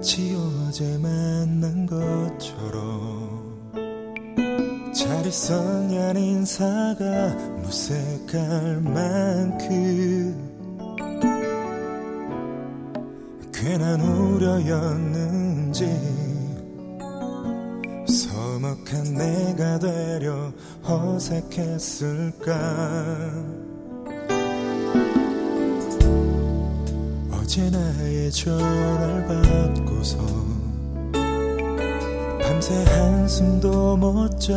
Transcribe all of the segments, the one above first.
마치 어제 만난 것처럼 잘 있었냐는 인사가 무색할 만큼 괜한 우려였는지 서먹한 내가 되려 어색했을까. 어제 나의 전화를 받고서 밤새 한숨도 못 자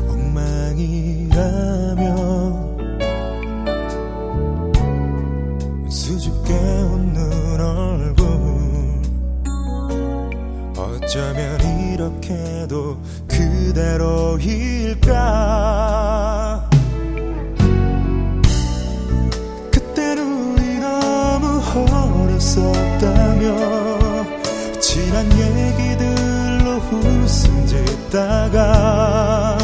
엉망이라며 수줍게 웃는 얼굴 어쩌면 이렇게도 그대로일까. 그땐 우리 너무 어렸었다며 지난 얘기들로 웃음 짓다가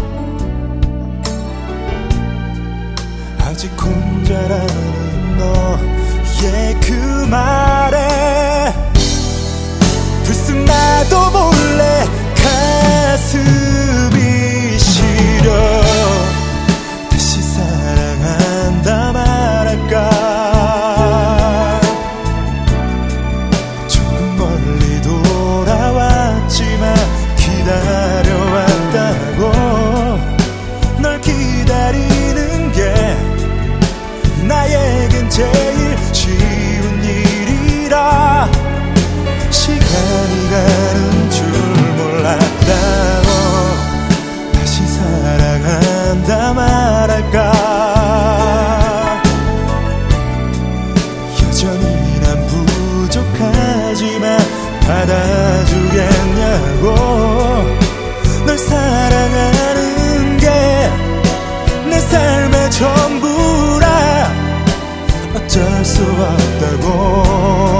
아직 혼자라는 너의 그 말에 불쑥 나도 몰래 가슴이 시려 다시 사랑한다 말할까. 조금 멀리 돌아왔지만 기다려왔다고. 널 기다리는 게 나에겐 제일 쉬운 일이라 시간이 가는 줄 몰랐다고. 다시 사랑한다 말할까. 여전히 난 부족하지만 받아주겠냐고. 널 사랑하는 게 내 삶의 전부라 어쩔 수 없다고.